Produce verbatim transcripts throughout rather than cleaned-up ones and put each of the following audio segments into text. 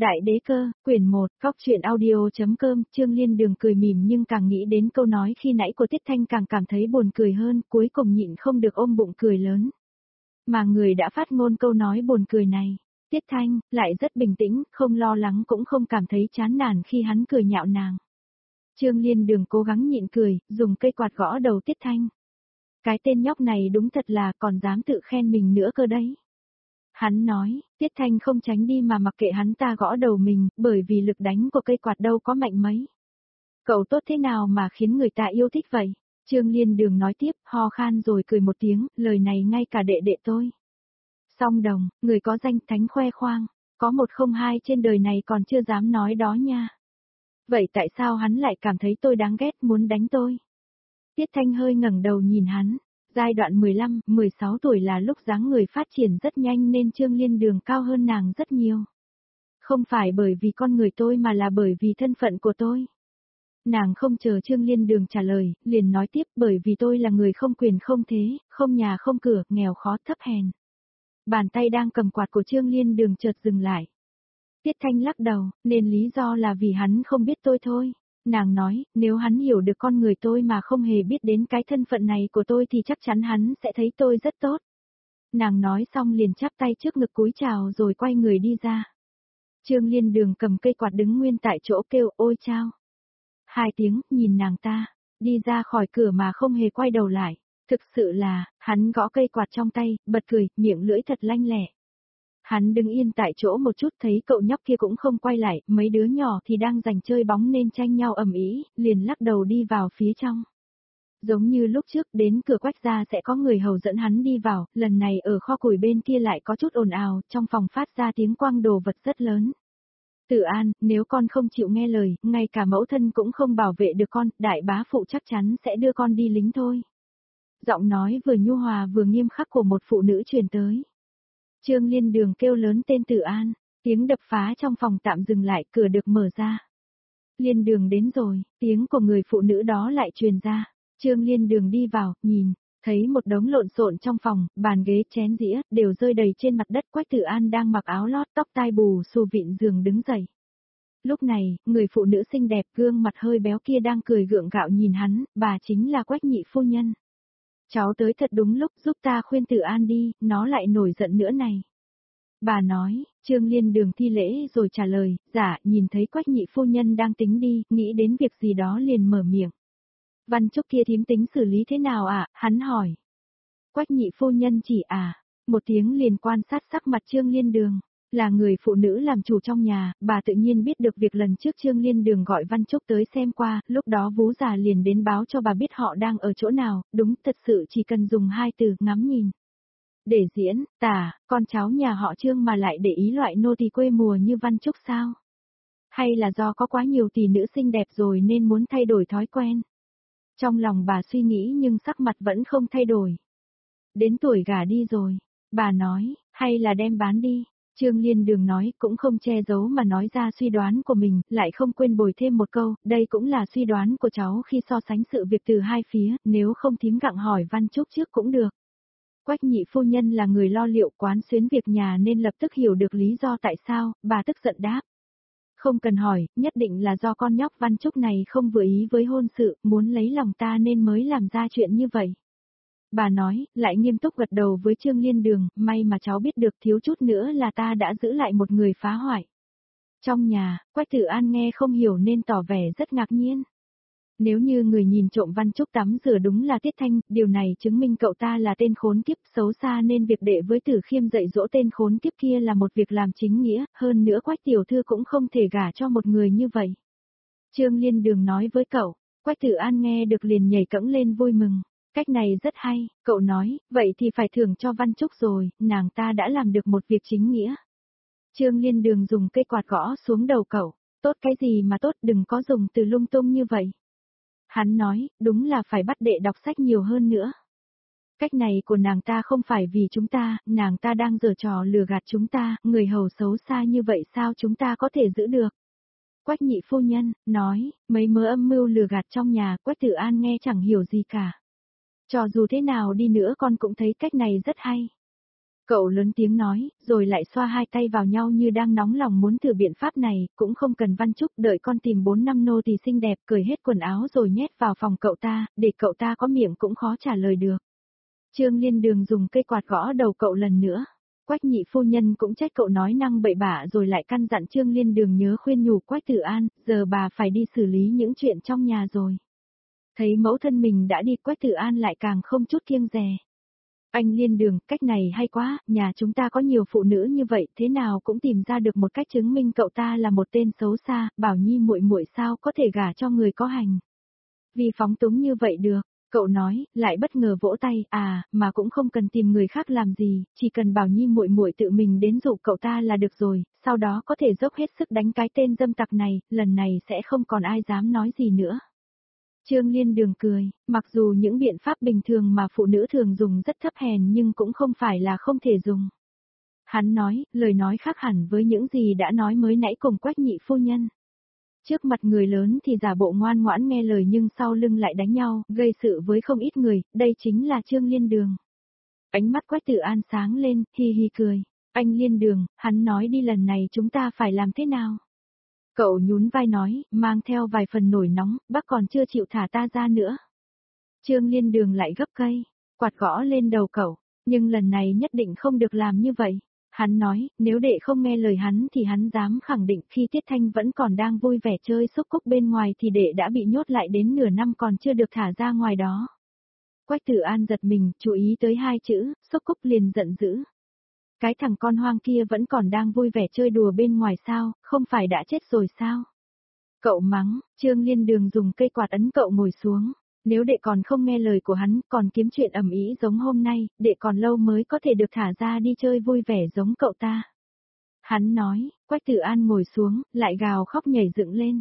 Đại đế cơ, quyển một, Cóc truyện audio.com, Trương Liên Đường cười mỉm nhưng càng nghĩ đến câu nói khi nãy của Tiết Thanh càng cảm thấy buồn cười hơn, cuối cùng nhịn không được ôm bụng cười lớn. Mà người đã phát ngôn câu nói buồn cười này, Tiết Thanh, lại rất bình tĩnh, không lo lắng cũng không cảm thấy chán nản khi hắn cười nhạo nàng. Trương Liên Đường cố gắng nhịn cười, dùng cây quạt gõ đầu Tiết Thanh. Cái tên nhóc này đúng thật là còn dám tự khen mình nữa cơ đấy. Hắn nói, Tiết Thanh không tránh đi mà mặc kệ hắn ta gõ đầu mình, bởi vì lực đánh của cây quạt đâu có mạnh mấy. Cậu tốt thế nào mà khiến người ta yêu thích vậy? Trương Liên Đường nói tiếp, ho khan rồi cười một tiếng, lời này ngay cả đệ đệ tôi. Song Đồng, người có danh thánh khoe khoang, có một không hai trên đời này còn chưa dám nói đó nha. Vậy tại sao hắn lại cảm thấy tôi đáng ghét muốn đánh tôi? Tiết Thanh hơi ngẩng đầu nhìn hắn. Giai đoạn mười lăm, mười sáu tuổi là lúc dáng người phát triển rất nhanh nên Trương Liên Đường cao hơn nàng rất nhiều. Không phải bởi vì con người tôi mà là bởi vì thân phận của tôi. Nàng không chờ Trương Liên Đường trả lời, liền nói tiếp bởi vì tôi là người không quyền không thế, không nhà không cửa, nghèo khó thấp hèn. Bàn tay đang cầm quạt của Trương Liên Đường chợt dừng lại. Tiết Thanh lắc đầu, nên lý do là vì hắn không biết tôi thôi. Nàng nói, nếu hắn hiểu được con người tôi mà không hề biết đến cái thân phận này của tôi thì chắc chắn hắn sẽ thấy tôi rất tốt. Nàng nói xong liền chắp tay trước ngực cúi chào rồi quay người đi ra. Trương Liên Đường cầm cây quạt đứng nguyên tại chỗ kêu ôi chao. Hai tiếng, nhìn nàng ta, đi ra khỏi cửa mà không hề quay đầu lại. Thực sự là, hắn gõ cây quạt trong tay, bật cười, miệng lưỡi thật lanh lẹ. Hắn đứng yên tại chỗ một chút thấy cậu nhóc kia cũng không quay lại, mấy đứa nhỏ thì đang giành chơi bóng nên tranh nhau ầm ĩ, liền lắc đầu đi vào phía trong. Giống như lúc trước đến cửa Quách gia sẽ có người hầu dẫn hắn đi vào, lần này ở kho củi bên kia lại có chút ồn ào, trong phòng phát ra tiếng quang đồ vật rất lớn. Tử An, nếu con không chịu nghe lời, ngay cả mẫu thân cũng không bảo vệ được con, đại bá phụ chắc chắn sẽ đưa con đi lính thôi. Giọng nói vừa nhu hòa vừa nghiêm khắc của một phụ nữ truyền tới. Trương Liên Đường kêu lớn tên Tử An, tiếng đập phá trong phòng tạm dừng lại, cửa được mở ra. Liên Đường đến rồi, tiếng của người phụ nữ đó lại truyền ra. Trương Liên Đường đi vào, nhìn, thấy một đống lộn xộn trong phòng, bàn ghế chén dĩa, đều rơi đầy trên mặt đất. Quách Tử An đang mặc áo lót tóc tai bù xù vịn giường đứng dậy. Lúc này, người phụ nữ xinh đẹp gương mặt hơi béo kia đang cười gượng gạo nhìn hắn, bà chính là Quách nhị phu nhân. Cháu tới thật đúng lúc, giúp ta khuyên Tử An đi, nó lại nổi giận nữa này. Bà nói, Trương Liên Đường thi lễ rồi trả lời, dạ, nhìn thấy Quách nhị phu nhân đang tính đi, nghĩ đến việc gì đó liền mở miệng. Văn Trúc kia thím tính xử lý thế nào ạ, à? Hắn hỏi. Quách nhị phu nhân chỉ à, một tiếng liền quan sát sắc mặt Trương Liên Đường. Là người phụ nữ làm chủ trong nhà, bà tự nhiên biết được việc lần trước Trương Liên Đường gọi Văn Trúc tới xem qua, lúc đó Vú già liền đến báo cho bà biết họ đang ở chỗ nào, đúng thật sự chỉ cần dùng hai từ ngắm nhìn. Để diễn, tả, con cháu nhà họ Trương mà lại để ý loại nô tỳ quê mùa như Văn Trúc sao? Hay là do có quá nhiều tỷ nữ xinh đẹp rồi nên muốn thay đổi thói quen? Trong lòng bà suy nghĩ nhưng sắc mặt vẫn không thay đổi. Đến tuổi gả đi rồi, bà nói, hay là đem bán đi? Trương Liên Đường nói cũng không che giấu mà nói ra suy đoán của mình, lại không quên bồi thêm một câu, đây cũng là suy đoán của cháu khi so sánh sự việc từ hai phía, nếu không thím gặng hỏi Văn Trúc trước cũng được. Quách nhị phu nhân là người lo liệu quán xuyến việc nhà nên lập tức hiểu được lý do tại sao, bà tức giận đáp. Không cần hỏi, nhất định là do con nhóc Văn Trúc này không vừa ý với hôn sự, muốn lấy lòng ta nên mới làm ra chuyện như vậy. Bà nói, lại nghiêm túc gật đầu với Trương Liên Đường, may mà cháu biết được thiếu chút nữa là ta đã giữ lại một người phá hoại. Trong nhà, Quách Tử An nghe không hiểu nên tỏ vẻ rất ngạc nhiên. Nếu như người nhìn trộm Văn Trúc tắm rửa đúng là Tiết Thanh, điều này chứng minh cậu ta là tên khốn kiếp xấu xa nên việc đệ với Tử Khiêm dạy dỗ tên khốn kiếp kia là một việc làm chính nghĩa, hơn nữa Quách tiểu thư cũng không thể gả cho một người như vậy. Trương Liên Đường nói với cậu, Quách Tử An nghe được liền nhảy cẫng lên vui mừng. Cách này rất hay, cậu nói, vậy thì phải thưởng cho Văn Trúc rồi, nàng ta đã làm được một việc chính nghĩa. Trương Liên Đường dùng cây quạt gõ xuống đầu cậu, tốt cái gì mà tốt, đừng có dùng từ lung tung như vậy. Hắn nói, đúng là phải bắt đệ đọc sách nhiều hơn nữa. Cách này của nàng ta không phải vì chúng ta, nàng ta đang giở trò lừa gạt chúng ta, người hầu xấu xa như vậy sao chúng ta có thể giữ được. Quách nhị phu nhân, nói, mấy mớ âm mưu lừa gạt trong nhà, Quách Tử An nghe chẳng hiểu gì cả. Cho dù thế nào đi nữa con cũng thấy cách này rất hay. Cậu lớn tiếng nói, rồi lại xoa hai tay vào nhau như đang nóng lòng muốn thử biện pháp này, cũng không cần Văn Trúc, đợi con tìm bốn năm nô tỳ xinh đẹp, cởi hết quần áo rồi nhét vào phòng cậu ta, để cậu ta có miệng cũng khó trả lời được. Trương Liên Đường dùng cây quạt gõ đầu cậu lần nữa. Quách nhị phu nhân cũng trách cậu nói năng bậy bạ rồi lại căn dặn Trương Liên Đường nhớ khuyên nhủ Quách Tử An, giờ bà phải đi xử lý những chuyện trong nhà rồi. Thấy mẫu thân mình đã đi, Quách Tử An lại càng không chút kiêng dè. Anh Liên Đường, cách này hay quá, nhà chúng ta có nhiều phụ nữ như vậy, thế nào cũng tìm ra được một cách chứng minh cậu ta là một tên xấu xa, Bảo Nhi muội muội sao có thể gả cho người có hành. Vì phóng túng như vậy được, cậu nói, lại bất ngờ vỗ tay, à, mà cũng không cần tìm người khác làm gì, chỉ cần Bảo Nhi muội muội tự mình đến dụ cậu ta là được rồi, sau đó có thể dốc hết sức đánh cái tên dâm tặc này, lần này sẽ không còn ai dám nói gì nữa. Trương Liên Đường cười, mặc dù những biện pháp bình thường mà phụ nữ thường dùng rất thấp hèn nhưng cũng không phải là không thể dùng. Hắn nói, lời nói khác hẳn với những gì đã nói mới nãy cùng Quách nhị phu nhân. Trước mặt người lớn thì giả bộ ngoan ngoãn nghe lời nhưng sau lưng lại đánh nhau, gây sự với không ít người, đây chính là Trương Liên Đường. Ánh mắt Quách Tử An sáng lên, hi hi cười. Anh Liên Đường, hắn nói đi lần này chúng ta phải làm thế nào? Cậu nhún vai nói, mang theo vài phần nổi nóng, bác còn chưa chịu thả ta ra nữa. Trương Liên Đường lại gấp cây, quạt gõ lên đầu cậu, nhưng lần này nhất định không được làm như vậy. Hắn nói, nếu đệ không nghe lời hắn thì hắn dám khẳng định khi Tiết Thanh vẫn còn đang vui vẻ chơi xúc cúc bên ngoài thì đệ đã bị nhốt lại đến nửa năm còn chưa được thả ra ngoài đó. Quách Tử An giật mình, chú ý tới hai chữ, xúc cúc liền giận dữ. Cái thằng con hoang kia vẫn còn đang vui vẻ chơi đùa bên ngoài sao, không phải đã chết rồi sao? Cậu mắng, Trương Liên Đường dùng cây quạt ấn cậu ngồi xuống. Nếu đệ còn không nghe lời của hắn, còn kiếm chuyện ầm ĩ giống hôm nay, đệ còn lâu mới có thể được thả ra đi chơi vui vẻ giống cậu ta. Hắn nói, Quách Tử An ngồi xuống, lại gào khóc nhảy dựng lên.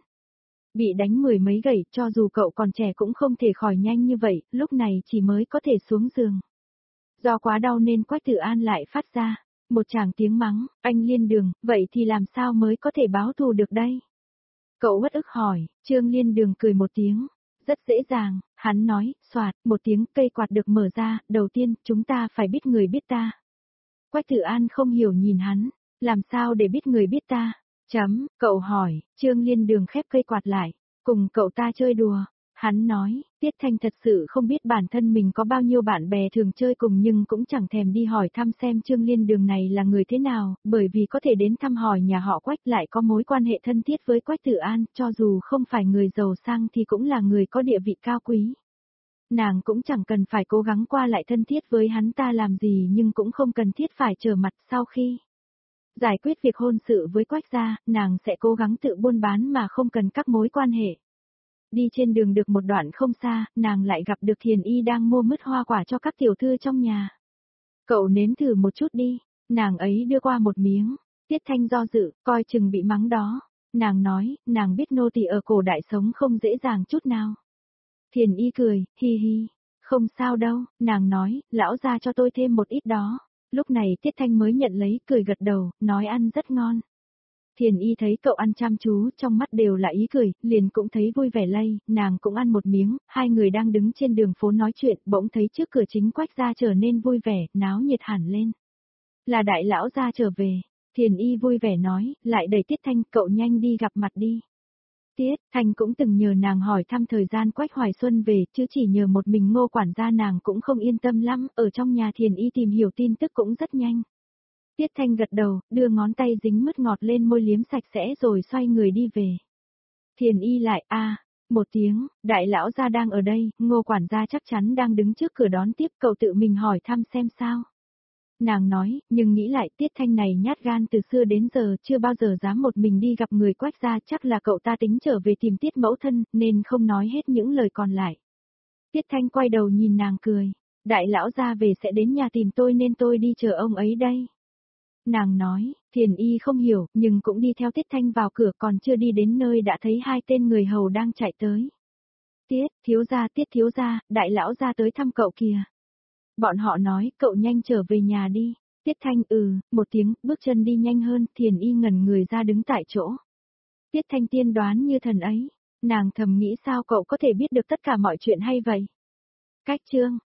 Bị đánh mười mấy gậy, cho dù cậu còn trẻ cũng không thể khỏi nhanh như vậy, lúc này chỉ mới có thể xuống giường. Do quá đau nên Quách Tử An lại phát ra một tràng tiếng mắng, anh Liên Đường, vậy thì làm sao mới có thể báo thù được đây? Cậu uất ức hỏi, Trương Liên Đường cười một tiếng. Rất dễ dàng, hắn nói, xoạt, một tiếng cây quạt được mở ra, đầu tiên, chúng ta phải biết người biết ta. Quách Tử An không hiểu nhìn hắn, làm sao để biết người biết ta? Chấm, cậu hỏi, Trương Liên Đường khép cây quạt lại, cùng cậu ta chơi đùa. Hắn nói, Tiết Thanh thật sự không biết bản thân mình có bao nhiêu bạn bè thường chơi cùng nhưng cũng chẳng thèm đi hỏi thăm xem Trương Liên Đường này là người thế nào, bởi vì có thể đến thăm hỏi nhà họ Quách lại có mối quan hệ thân thiết với Quách Tử An, cho dù không phải người giàu sang thì cũng là người có địa vị cao quý. Nàng cũng chẳng cần phải cố gắng qua lại thân thiết với hắn ta làm gì nhưng cũng không cần thiết phải trở mặt sau khi giải quyết việc hôn sự với Quách gia, nàng sẽ cố gắng tự buôn bán mà không cần các mối quan hệ. Đi trên đường được một đoạn không xa, nàng lại gặp được Thiền Y đang mua mứt hoa quả cho các tiểu thư trong nhà. Cậu nếm thử một chút đi, nàng ấy đưa qua một miếng, Tiết Thanh do dự, coi chừng bị mắng đó. Nàng nói, nàng biết nô tỳ ở cổ đại sống không dễ dàng chút nào. Thiền Y cười, hi hi, không sao đâu, nàng nói, lão ra cho tôi thêm một ít đó. Lúc này Tiết Thanh mới nhận lấy, cười gật đầu, nói ăn rất ngon. Thiền Y thấy cậu ăn chăm chú, trong mắt đều là ý cười, liền cũng thấy vui vẻ lây, nàng cũng ăn một miếng, hai người đang đứng trên đường phố nói chuyện, bỗng thấy trước cửa chính Quách gia trở nên vui vẻ, náo nhiệt hẳn lên. Là đại lão gia trở về, Thiền Y vui vẻ nói, lại đẩy Tiết Thanh, cậu nhanh đi gặp mặt đi. Tiết Thanh cũng từng nhờ nàng hỏi thăm thời gian Quách Hoài Xuân về, chứ chỉ nhờ một mình Ngô quản gia nàng cũng không yên tâm lắm, ở trong nhà Thiền Y tìm hiểu tin tức cũng rất nhanh. Tiết Thanh gật đầu, đưa ngón tay dính mứt ngọt lên môi liếm sạch sẽ rồi xoay người đi về. Thiền Y lại, a à, một tiếng, đại lão gia đang ở đây, Ngô quản gia chắc chắn đang đứng trước cửa đón tiếp, cậu tự mình hỏi thăm xem sao. Nàng nói, nhưng nghĩ lại Tiết Thanh này nhát gan từ xưa đến giờ chưa bao giờ dám một mình đi gặp người Quách gia, chắc là cậu ta tính trở về tìm Tiết mẫu thân, nên không nói hết những lời còn lại. Tiết Thanh quay đầu nhìn nàng cười, đại lão gia về sẽ đến nhà tìm tôi nên tôi đi chờ ông ấy đây. Nàng nói, Thiền Y không hiểu, nhưng cũng đi theo Tiết Thanh vào cửa, còn chưa đi đến nơi đã thấy hai tên người hầu đang chạy tới. Tiết, thiếu gia, Tiết thiếu gia, đại lão gia tới thăm cậu kìa. Bọn họ nói, cậu nhanh trở về nhà đi. Tiết Thanh ừ, một tiếng, bước chân đi nhanh hơn, Thiền Y ngẩn người ra đứng tại chỗ. Tiết Thanh tiên đoán như thần ấy, nàng thầm nghĩ sao cậu có thể biết được tất cả mọi chuyện hay vậy. Cách chương